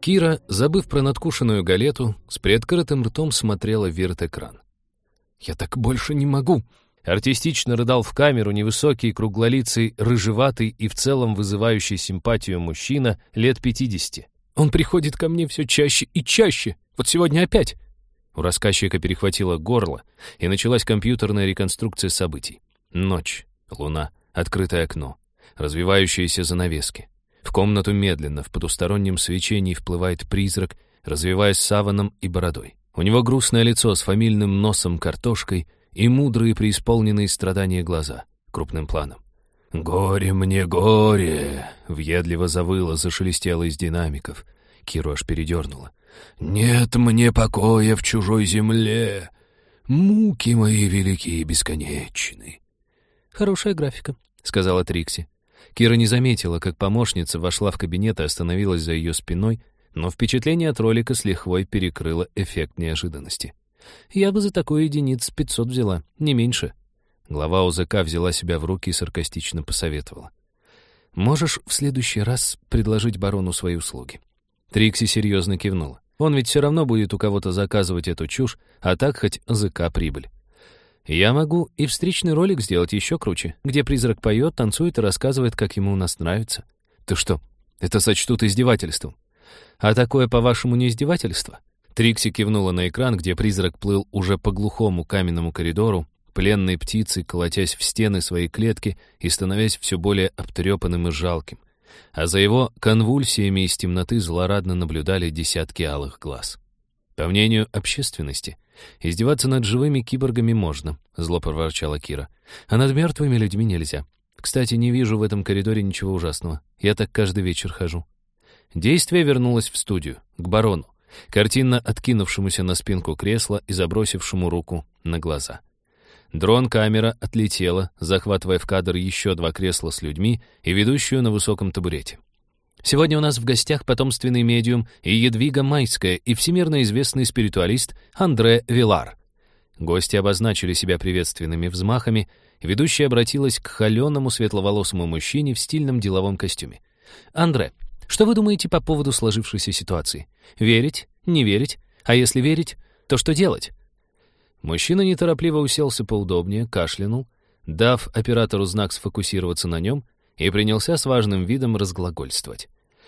Кира, забыв про надкушенную галету, с приоткрытым ртом смотрела в вирт-экран. «Я так больше не могу!» Артистично рыдал в камеру невысокий, круглолицый, рыжеватый и в целом вызывающий симпатию мужчина лет 50. «Он приходит ко мне все чаще и чаще. Вот сегодня опять!» У рассказчика перехватило горло, и началась компьютерная реконструкция событий. Ночь, луна, открытое окно, развивающиеся занавески. В комнату медленно, в потустороннем свечении вплывает призрак, развиваясь саваном и бородой. У него грустное лицо с фамильным носом картошкой и мудрые преисполненные страдания глаза крупным планом. «Горе мне, горе!» — въедливо завыло, зашелестело из динамиков. Киру аж передернуло. «Нет мне покоя в чужой земле! Муки мои велики и бесконечны!» «Хорошая графика», — сказала Трикси. Кира не заметила, как помощница вошла в кабинет и остановилась за ее спиной, но впечатление от ролика с лихвой перекрыло эффект неожиданности. «Я бы за такую единиц 500 взяла, не меньше». Глава ОЗК взяла себя в руки и саркастично посоветовала. «Можешь в следующий раз предложить барону свои услуги?» Трикси серьезно кивнула. Он ведь все равно будет у кого-то заказывать эту чушь, а так хоть ОЗК прибыль. «Я могу и встречный ролик сделать еще круче, где призрак поет, танцует и рассказывает, как ему у нас нравится». «Ты что, это сочтут издевательством?» «А такое, по-вашему, не издевательство?» Трикси кивнула на экран, где призрак плыл уже по глухому каменному коридору, пленной птицей, колотясь в стены своей клетки и становясь все более обтрепанным и жалким. А за его конвульсиями из темноты злорадно наблюдали десятки алых глаз. По мнению общественности, издеваться над живыми киборгами можно, зло проворчала Кира, а над мертвыми людьми нельзя. Кстати, не вижу в этом коридоре ничего ужасного. Я так каждый вечер хожу. Действие вернулось в студию, к барону, картинно откинувшемуся на спинку кресла и забросившему руку на глаза. Дрон-камера отлетела, захватывая в кадр еще 2 кресла с людьми и ведущую на высоком табурете. «Сегодня у нас в гостях потомственный медиум и Едвига Майская и всемирно известный спиритуалист Андре Вилар». Гости обозначили себя приветственными взмахами, и ведущая обратилась к холеному светловолосому мужчине в стильном деловом костюме. «Андре, что вы думаете по поводу сложившейся ситуации? Верить? Не верить? А если верить, то что делать?» Мужчина неторопливо уселся поудобнее, кашлянул, дав оператору знак сфокусироваться на нем, и принялся с важным видом разглагольствовать.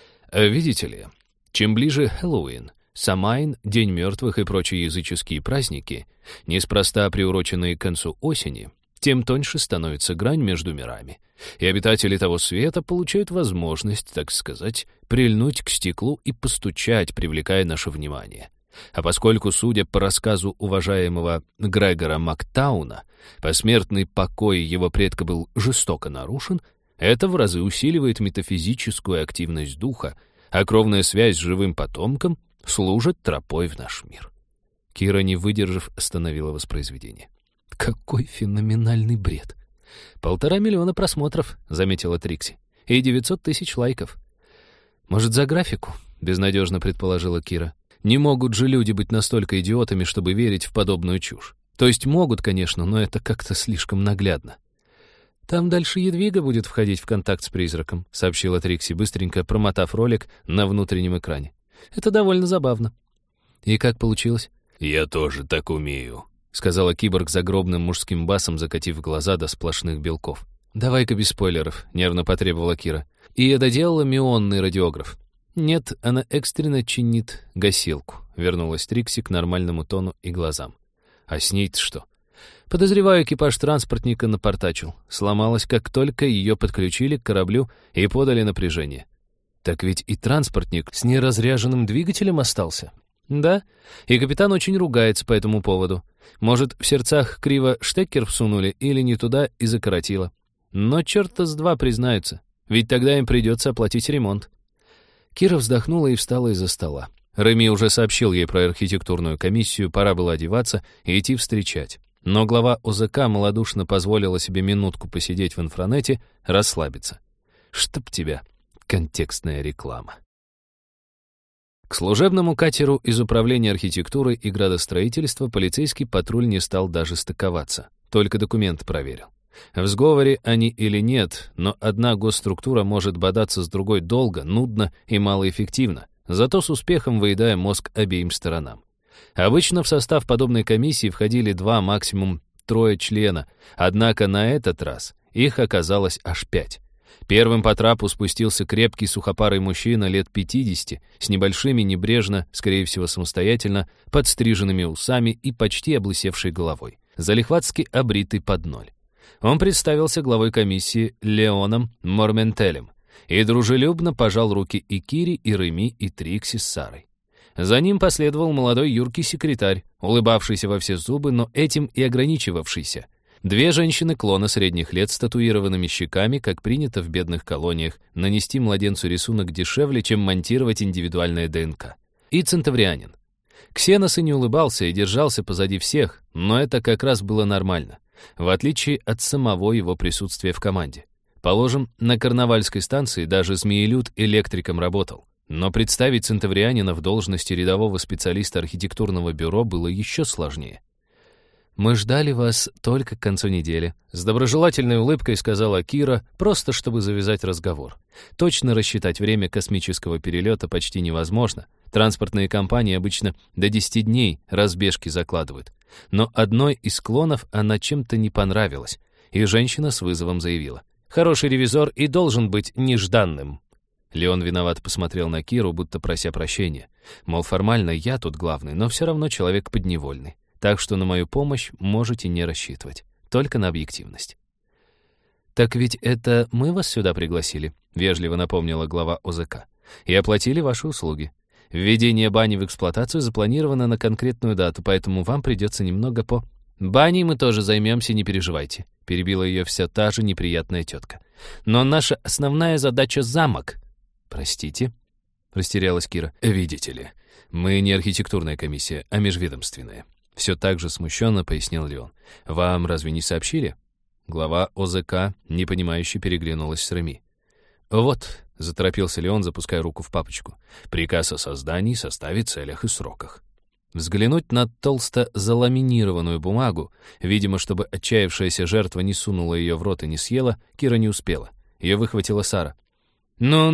«Видите ли, чем ближе Хэллоуин, Самайн, День мертвых и прочие языческие праздники, неспроста приуроченные к концу осени, тем тоньше становится грань между мирами, и обитатели того света получают возможность, так сказать, прильнуть к стеклу и постучать, привлекая наше внимание. А поскольку, судя по рассказу уважаемого Грегора Мактауна, посмертный покой его предка был жестоко нарушен, это в разы усиливает метафизическую активность духа, а кровная связь с живым потомком служит тропой в наш мир». Кира, не выдержав, остановила воспроизведение. «Какой феноменальный бред! 1,5 миллиона просмотров», — заметила Трикси, — «и 900 тысяч лайков». «Может, за графику?» — безнадежно предположила Кира. «Не могут же люди быть настолько идиотами, чтобы верить в подобную чушь. То есть могут, конечно, но это как-то слишком наглядно». «Там дальше Едвига будет входить в контакт с призраком», — сообщила Трикси, быстренько промотав ролик на внутреннем экране. «Это довольно забавно». «И как получилось?» «Я тоже так умею», — сказала киборг загробным мужским басом, закатив глаза до сплошных белков. «Давай-ка без спойлеров», — нервно потребовала Кира. «И я доделала мионный радиограф». «Нет, она экстренно чинит гасилку», — вернулась Трикси к нормальному тону и глазам. «А с ней-то что?» «Подозреваю, экипаж транспортника напортачил. Сломалась, как только ее подключили к кораблю и подали напряжение». «Так ведь и транспортник с неразряженным двигателем остался». «Да, и капитан очень ругается по этому поводу. Может, в сердцах криво штекер всунули или не туда и закоротило. Но черта с два признаются, ведь тогда им придется оплатить ремонт». Кира вздохнула и встала из-за стола. Реми уже сообщил ей про архитектурную комиссию, пора было одеваться и идти встречать. Но глава ОЗК малодушно позволила себе минутку посидеть в инфранете, расслабиться. Чтоб тебя, контекстная реклама. К служебному катеру из управления архитектуры и градостроительства полицейский патруль не стал даже стыковаться, только документ проверил. В сговоре они или нет, но одна госструктура может бодаться с другой долго, нудно и малоэффективно, зато с успехом выедая мозг обеим сторонам. Обычно в состав подобной комиссии входили 2, максимум 3 члена, однако на этот раз их оказалось аж 5. Первым по трапу спустился крепкий сухопарый мужчина лет 50, с небольшими, небрежно, скорее всего самостоятельно, подстриженными усами и почти облысевшей головой, залихватски обритый под ноль. Он представился главой комиссии Леоном Морментелем и дружелюбно пожал руки и Кире, и Реми, и Трикси с Сарой. За ним последовал молодой юркий секретарь, улыбавшийся во все зубы, но этим и ограничивавшийся. 2 женщины-клона средних лет с татуированными щеками, как принято в бедных колониях, нанести младенцу рисунок дешевле, чем монтировать индивидуальное ДНК. И центаврианин. Ксенос и не улыбался и держался позади всех, но это как раз было нормально, в отличие от самого его присутствия в команде. Положим, на карнавальской станции даже змеелюд электриком работал. Но представить центаврианина в должности рядового специалиста архитектурного бюро было еще сложнее. «Мы ждали вас только к концу недели», — с доброжелательной улыбкой сказала Кира, просто чтобы завязать разговор. Точно рассчитать время космического перелета почти невозможно. Транспортные компании обычно до 10 дней разбежки закладывают. Но одной из клонов она чем-то не понравилась, и женщина с вызовом заявила: «Хороший ревизор и должен быть нежданным». Леон виноват посмотрел на Киру, будто прося прощения. Мол, формально я тут главный, но все равно человек подневольный. Так что на мою помощь можете не рассчитывать. Только на объективность. «Так ведь это мы вас сюда пригласили», — вежливо напомнила глава ОЗК. «И оплатили ваши услуги. Введение бани в эксплуатацию запланировано на конкретную дату, поэтому вам придется немного по...» «Баней мы тоже займемся, не переживайте», — перебила ее вся та же неприятная тетка. «Но наша основная задача — замок». «Простите?» — растерялась Кира. «Видите ли, мы не архитектурная комиссия, а межведомственная». Все так же смущенно пояснил Леон. «Вам разве не сообщили?» Глава ОЗК, непонимающе, переглянулась с Реми. «Вот», — заторопился Леон, запуская руку в папочку, «приказ о создании, составе, целях и сроках». Взглянуть на толсто заламинированную бумагу, видимо, чтобы отчаявшаяся жертва не сунула ее в рот и не съела, Кира не успела. Ее выхватила Сара. «Ну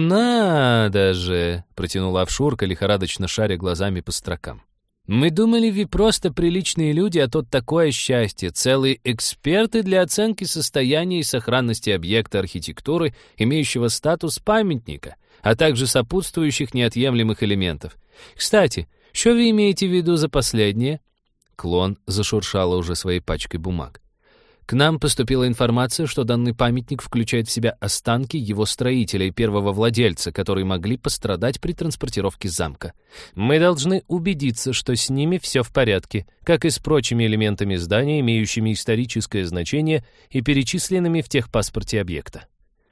надо же!» — протянула Авшурка, лихорадочно шаря глазами по строкам. «Мы думали, вы просто приличные люди, а тут такое счастье. Целые эксперты для оценки состояния и сохранности объекта архитектуры, имеющего статус памятника, а также сопутствующих неотъемлемых элементов. Кстати, что вы имеете в виду за последнее?» Клон зашуршала уже своей пачкой бумаг. «К нам поступила информация, что данный памятник включает в себя останки его строителя и первого владельца, которые могли пострадать при транспортировке замка. Мы должны убедиться, что с ними все в порядке, как и с прочими элементами здания, имеющими историческое значение и перечисленными в техпаспорте объекта».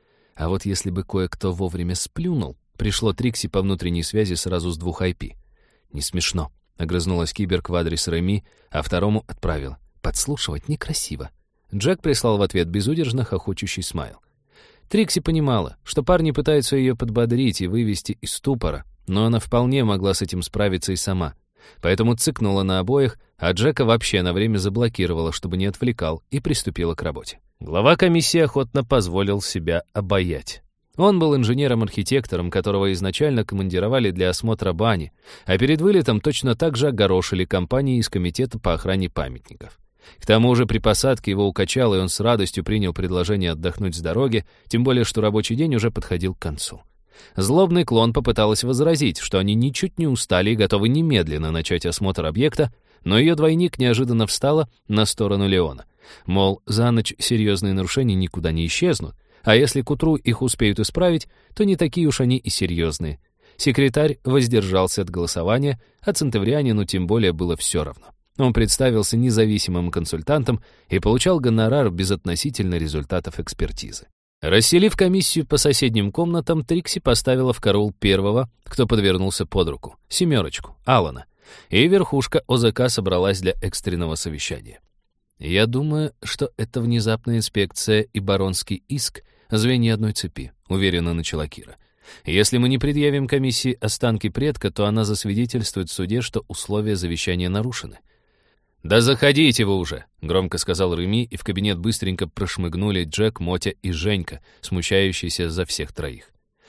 А вот если бы кое-кто вовремя сплюнул, пришло Трикси по внутренней связи сразу с 2 IP. «Не смешно», — огрызнулась киберг в адрес Реми, а второму отправила: «Подслушивать некрасиво». Джек прислал в ответ безудержно хохочущий смайл. Трикси понимала, что парни пытаются ее подбодрить и вывести из ступора, но она вполне могла с этим справиться и сама. Поэтому цыкнула на обоих, а Джека вообще на время заблокировала, чтобы не отвлекал, и приступила к работе. Глава комиссии охотно позволил себя обаять. Он был инженером-архитектором, которого изначально командировали для осмотра бани, а перед вылетом точно так же огорошили компании из комитета по охране памятников. К тому же при посадке его укачало, и он с радостью принял предложение отдохнуть с дороги, тем более что рабочий день уже подходил к концу. Злобный клон попыталась возразить, что они ничуть не устали и готовы немедленно начать осмотр объекта, но ее двойник неожиданно встала на сторону Леона. Мол, за ночь серьезные нарушения никуда не исчезнут, а если к утру их успеют исправить, то не такие уж они и серьезные. Секретарь воздержался от голосования, а центаврианину тем более было все равно. Он представился независимым консультантом и получал гонорар безотносительно результатов экспертизы. Расселив комиссию по соседним комнатам, Трикси поставила в караул первого, кто подвернулся под руку, 7, Алана, и верхушка ОЗК собралась для экстренного совещания. «Я думаю, что это внезапная инспекция и баронский иск — звенья одной цепи», — уверенно начала Кира. «Если мы не предъявим комиссии останки предка, то она засвидетельствует в суде, что условия завещания нарушены». «Да заходите вы уже», — громко сказал Реми, и в кабинет быстренько прошмыгнули Джек, Мотя и Женька, смущающиеся за всех троих.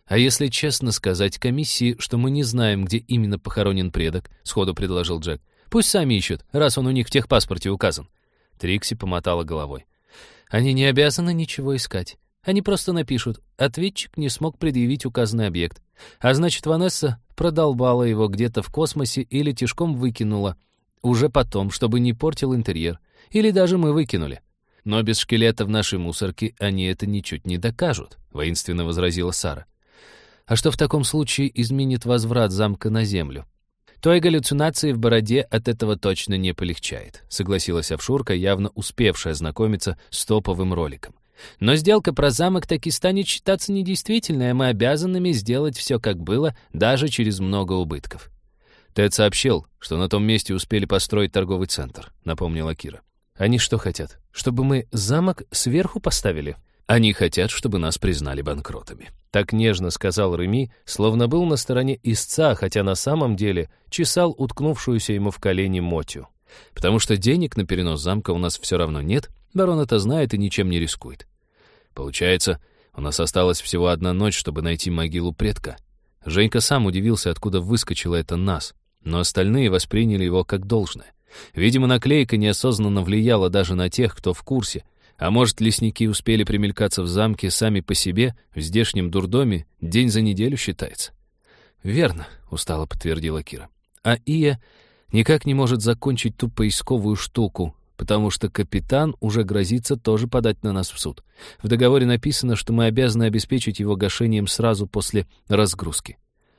«А если честно сказать комиссии, что мы не знаем, где именно похоронен предок?» — сходу предложил Джек. «Пусть сами ищут, раз он у них в техпаспорте указан». Трикси помотала головой. «Они не обязаны ничего искать. Они просто напишут: ответчик не смог предъявить указанный объект. А значит, Ванесса продолбала его где-то в космосе или тишком выкинула. Уже потом, чтобы не портил интерьер. Или даже мы выкинули. Но без шкелета в нашей мусорке они это ничуть не докажут», — воинственно возразила Сара. «А что в таком случае изменит возврат замка на землю?» «Той галлюцинации в бороде от этого точно не полегчает», — согласилась Авшурка, явно успевшая ознакомиться с топовым роликом. «Но сделка про замок таки станет считаться недействительной, а мы обязанными сделать все как было, даже через много убытков». «Тед сообщил, что на том месте успели построить торговый центр», — напомнила Кира. «Они что хотят? Чтобы мы замок сверху поставили?» «Они хотят, чтобы нас признали банкротами», — так нежно сказал Реми, словно был на стороне истца, хотя на самом деле чесал уткнувшуюся ему в колени Мотью. «Потому что денег на перенос замка у нас все равно нет, барон это знает и ничем не рискует. Получается, у нас осталась всего одна ночь, чтобы найти могилу предка». Женька сам удивился, откуда выскочило это «нас», но остальные восприняли его как должное. Видимо, наклейка неосознанно влияла даже на тех, кто в курсе. А может, лесники успели примелькаться в замке сами по себе, в здешнем дурдоме, день за неделю считается. «Верно», — устало подтвердила Кира. «А Ия никак не может закончить ту поисковую штуку, потому что капитан уже грозится тоже подать на нас в суд. В договоре написано, что мы обязаны обеспечить его гашением сразу после разгрузки».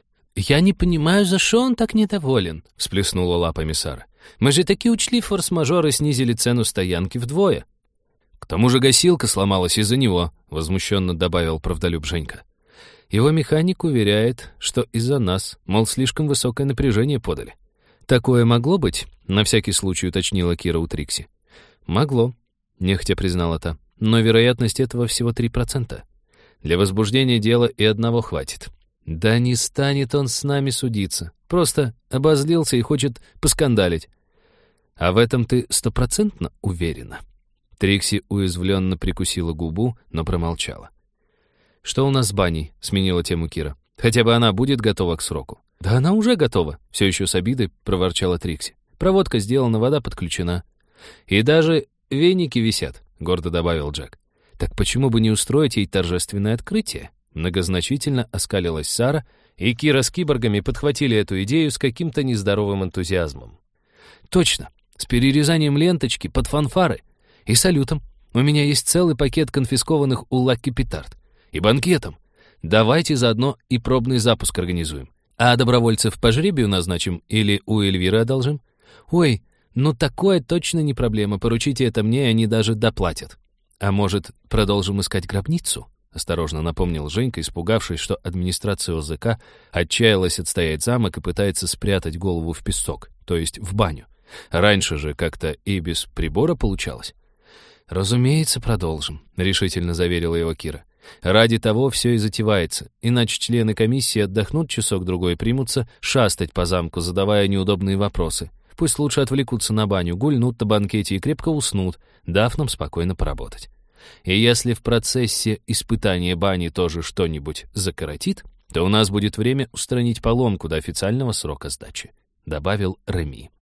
«Я не понимаю, за что он так недоволен», — всплеснула лапами Сара. «Мы же таки учли форс-мажор и снизили цену стоянки вдвое». «К тому же гасилка сломалась из-за него», — возмущенно добавил правдолюб Женька. «Его механик уверяет, что из-за нас, мол, слишком высокое напряжение подали». «Такое могло быть?» — на всякий случай уточнила Кира у Трикси. «Могло», — нехотя признала та, «но вероятность этого всего 3%. Для возбуждения дела и одного хватит». «Да не станет он с нами судиться. Просто обозлился и хочет поскандалить». «А в этом ты 100% уверена?» Трикси уязвленно прикусила губу, но промолчала. «Что у нас с баней?» — сменила тему Кира. «Хотя бы она будет готова к сроку». «Да она уже готова», — все еще с обидой проворчала Трикси. «Проводка сделана, вода подключена». «И даже веники висят», — гордо добавил Джек. «Так почему бы не устроить ей торжественное открытие?» Многозначительно оскалилась Сара, и Кира с киборгами подхватили эту идею с каким-то нездоровым энтузиазмом. «Точно, с перерезанием ленточки под фанфары и салютом. У меня есть целый пакет конфискованных у Лаки петард. И банкетом. Давайте заодно и пробный запуск организуем. А добровольцев по жребию назначим или у Эльвиры одолжим? Ой, ну такое точно не проблема. Поручите это мне, и они даже доплатят. А может, продолжим искать гробницу?» — осторожно напомнил Женька, испугавшись, что администрация ОЗК отчаялась отстоять замок и пытается спрятать голову в песок, то есть в баню. Раньше же как-то и без прибора получалось. «Разумеется, продолжим», — решительно заверила его Кира. «Ради того все и затевается, иначе члены комиссии отдохнут часок-другой и примутся шастать по замку, задавая неудобные вопросы. Пусть лучше отвлекутся на баню, гульнут на банкете и крепко уснут, дав нам спокойно поработать. И если в процессе испытания бани тоже что-нибудь закоротит, то у нас будет время устранить поломку до официального срока сдачи», — добавил Реми.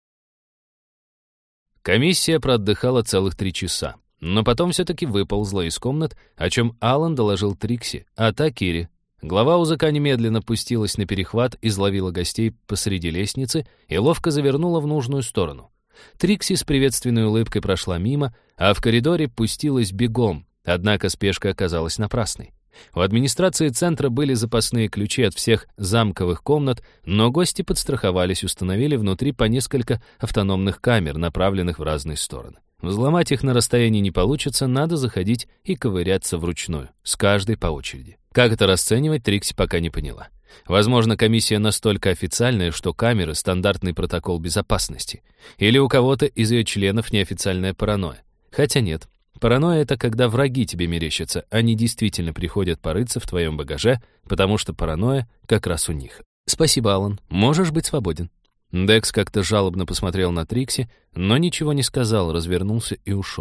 Комиссия проотдыхала целых 3 часа, но потом все-таки выползла из комнат, о чем Алан доложил Трикси, а та Кире. Глава УЗК немедленно пустилась на перехват, изловила гостей посреди лестницы и ловко завернула в нужную сторону. Трикси с приветственной улыбкой прошла мимо, а в коридоре пустилась бегом, однако спешка оказалась напрасной. У администрации центра были запасные ключи от всех замковых комнат, но гости подстраховались, установили внутри по несколько автономных камер, направленных в разные стороны. Взломать их на расстоянии не получится, надо заходить и ковыряться вручную, с каждой по очереди. Как это расценивать, Трикси пока не поняла. Возможно, комиссия настолько официальная, что камеры — стандартный протокол безопасности. Или у кого-то из ее членов неофициальная паранойя. Хотя нет. Паранойя — это когда враги тебе мерещатся, они действительно приходят порыться в твоем багаже, потому что паранойя как раз у них. «Спасибо, Алан. Можешь быть свободен». Декс как-то жалобно посмотрел на Трикси, но ничего не сказал, развернулся и ушел.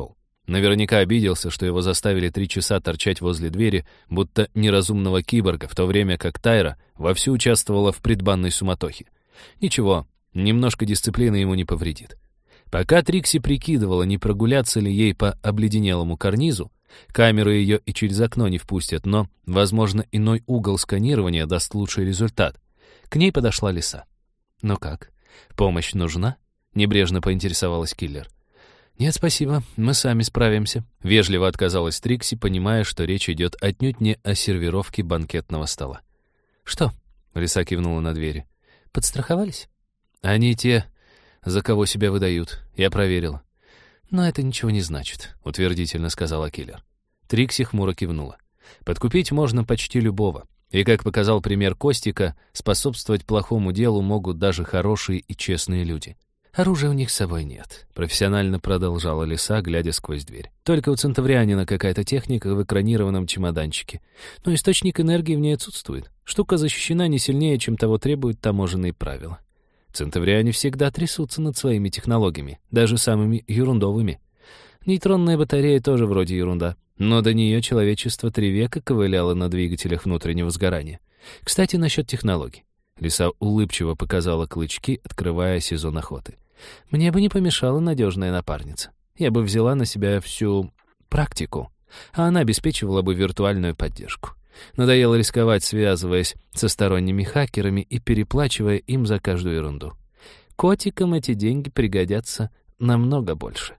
Наверняка обиделся, что его заставили 3 часа торчать возле двери, будто неразумного киборга, в то время как Тайра вовсю участвовала в предбанной суматохе. Ничего, немножко дисциплины ему не повредит. Пока Трикси прикидывала, не прогуляться ли ей по обледенелому карнизу, камеры ее и через окно не впустят, но, возможно, иной угол сканирования даст лучший результат. К ней подошла Лиса. «Ну как, помощь нужна?» — небрежно поинтересовалась киллер. «Нет, спасибо, мы сами справимся», — вежливо отказалась Трикси, понимая, что речь идет отнюдь не о сервировке банкетного стола. «Что?» — Лиса кивнула на двери. «Подстраховались?» «Они те, за кого себя выдают. Я проверила». «Но это ничего не значит», — утвердительно сказала киллер. Трикси хмуро кивнула. «Подкупить можно почти любого. И, как показал пример Костика, способствовать плохому делу могут даже хорошие и честные люди. Оружия у них с собой нет», — профессионально продолжала Лиса, глядя сквозь дверь. «Только у центаврианина какая-то техника в экранированном чемоданчике. Но источник энергии в ней отсутствует. Штука защищена не сильнее, чем того требуют таможенные правила. Центавриане всегда трясутся над своими технологиями, даже самыми ерундовыми. Нейтронная батарея тоже вроде ерунда, но до нее человечество 3 века ковыляло на двигателях внутреннего сгорания. Кстати, насчет технологий». Лиса улыбчиво показала клычки, открывая сезон охоты. «Мне бы не помешала надежная напарница. Я бы взяла на себя всю практику, а она обеспечивала бы виртуальную поддержку. Надоело рисковать, связываясь со сторонними хакерами и переплачивая им за каждую ерунду. Котикам эти деньги пригодятся намного больше».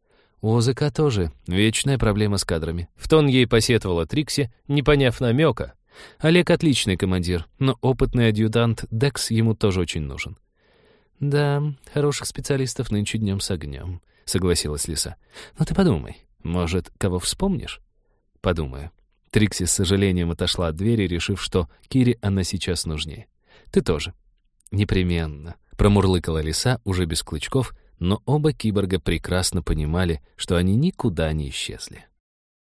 У ОЗК тоже вечная проблема с кадрами. В тон ей посетовала Трикси, не поняв намека. Олег отличный командир, но опытный адъютант Декс ему тоже очень нужен. «Да, хороших специалистов нынче днем с огнем», — согласилась Лиса. «Но ты подумай, может, кого вспомнишь?» «Подумаю». Трикси с сожалением отошла от двери, решив, что Кире она сейчас нужнее. «Ты тоже». «Непременно», — промурлыкала Лиса уже без клычков, но оба киборга прекрасно понимали, что они никуда не исчезли.